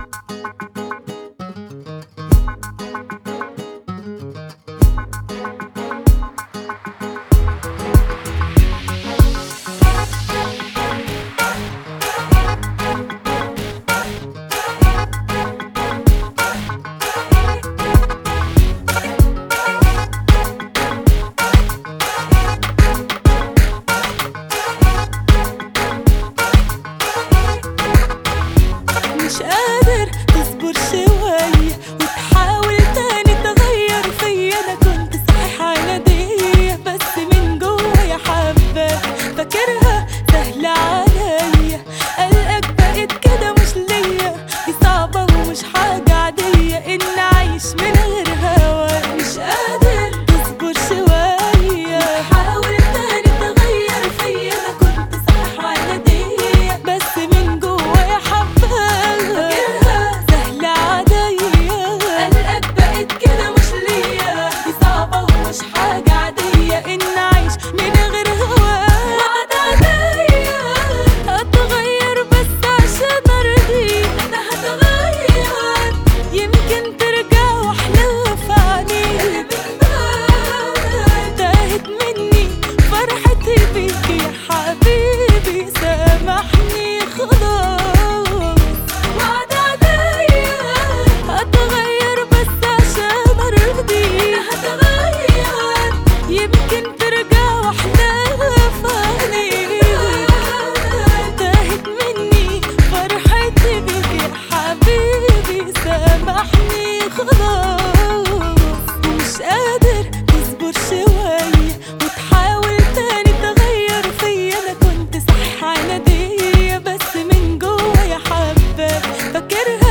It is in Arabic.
مش قادر تصبر شوية وتحاول تاني تغير فيا. أنا كنت صحيح عنادية بس من جوايا حباك، فاكرها سهلة عليا. قلقك بقت كده مش ليا، دي صعبة ومش حاجة عادية إن أعيش من غير هواك. مش قادر تصبر شوية وتحاول تاني تغير فيا. أنا كنت صحيح عنادية بس من جوايا حباك، فاكرها سهلة عليا. قلقك بقت كده مش ليا، دي صعبة ومش حاجة عادية إن أعيش من غير هواك. وعد عليا هتغير بس عشان أرضيك. أنا هتغير يمكن ترجع وأحلى في عينيك. تاهت مني فرحتي بيك يا حبيبي، سامحني خلاص. وعد عليا هتغير بس عشان أرضيك. أنا هتغير يمكن ترجع وأحلى في عينيك. تاهت مني فرحتي بيك يا حبيبي، سامحني خلاص. مش قادر تصبر شوية وتحاول تاني تغير فيا. أنا كنت صح عنادية بس من جوايا حباك، فاكرها